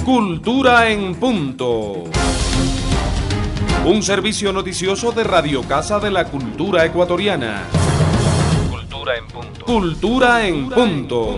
Cultura en Punto. Un servicio noticioso de Radio Casa de la Cultura Ecuatoriana. Cultura en Punto. Cultura en Punto.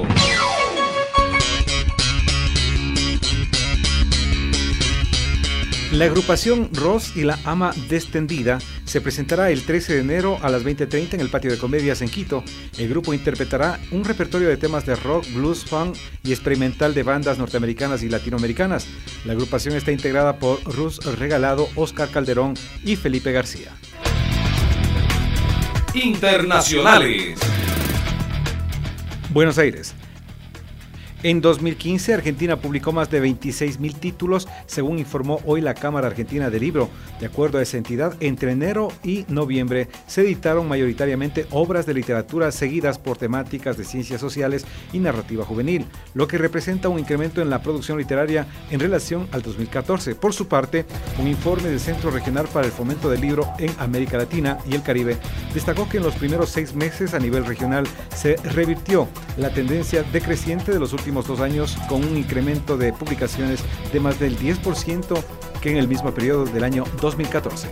La agrupación Ross y la Ama Destendida se presentará el 13 de enero a las 20:30 en el Patio de Comedias en Quito. El grupo interpretará un repertorio de temas de rock, blues, funk y experimental de bandas norteamericanas y latinoamericanas. La agrupación está integrada por Ruz Regalado, Oscar Calderón y Felipe García. Internacionales. Buenos Aires. En 2015, Argentina publicó más de 26.000 títulos, según informó hoy la Cámara Argentina del Libro. De acuerdo a esa entidad, entre enero y noviembre se editaron mayoritariamente obras de literatura seguidas por temáticas de ciencias sociales y narrativa juvenil, lo que representa un incremento en la producción literaria en relación al 2014. Por su parte, un informe del Centro Regional para el Fomento del Libro en América Latina y el Caribe destacó que en los primeros 6 meses a nivel regional se revirtió la tendencia decreciente de los últimos 2 años, con un incremento de publicaciones de más del 10% que en el mismo periodo del año 2014.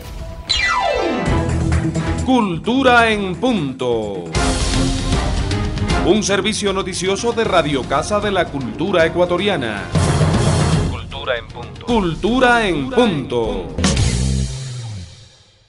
Cultura en Punto. Un servicio noticioso de Radio Casa de la Cultura Ecuatoriana. Cultura en Punto. Cultura en Punto.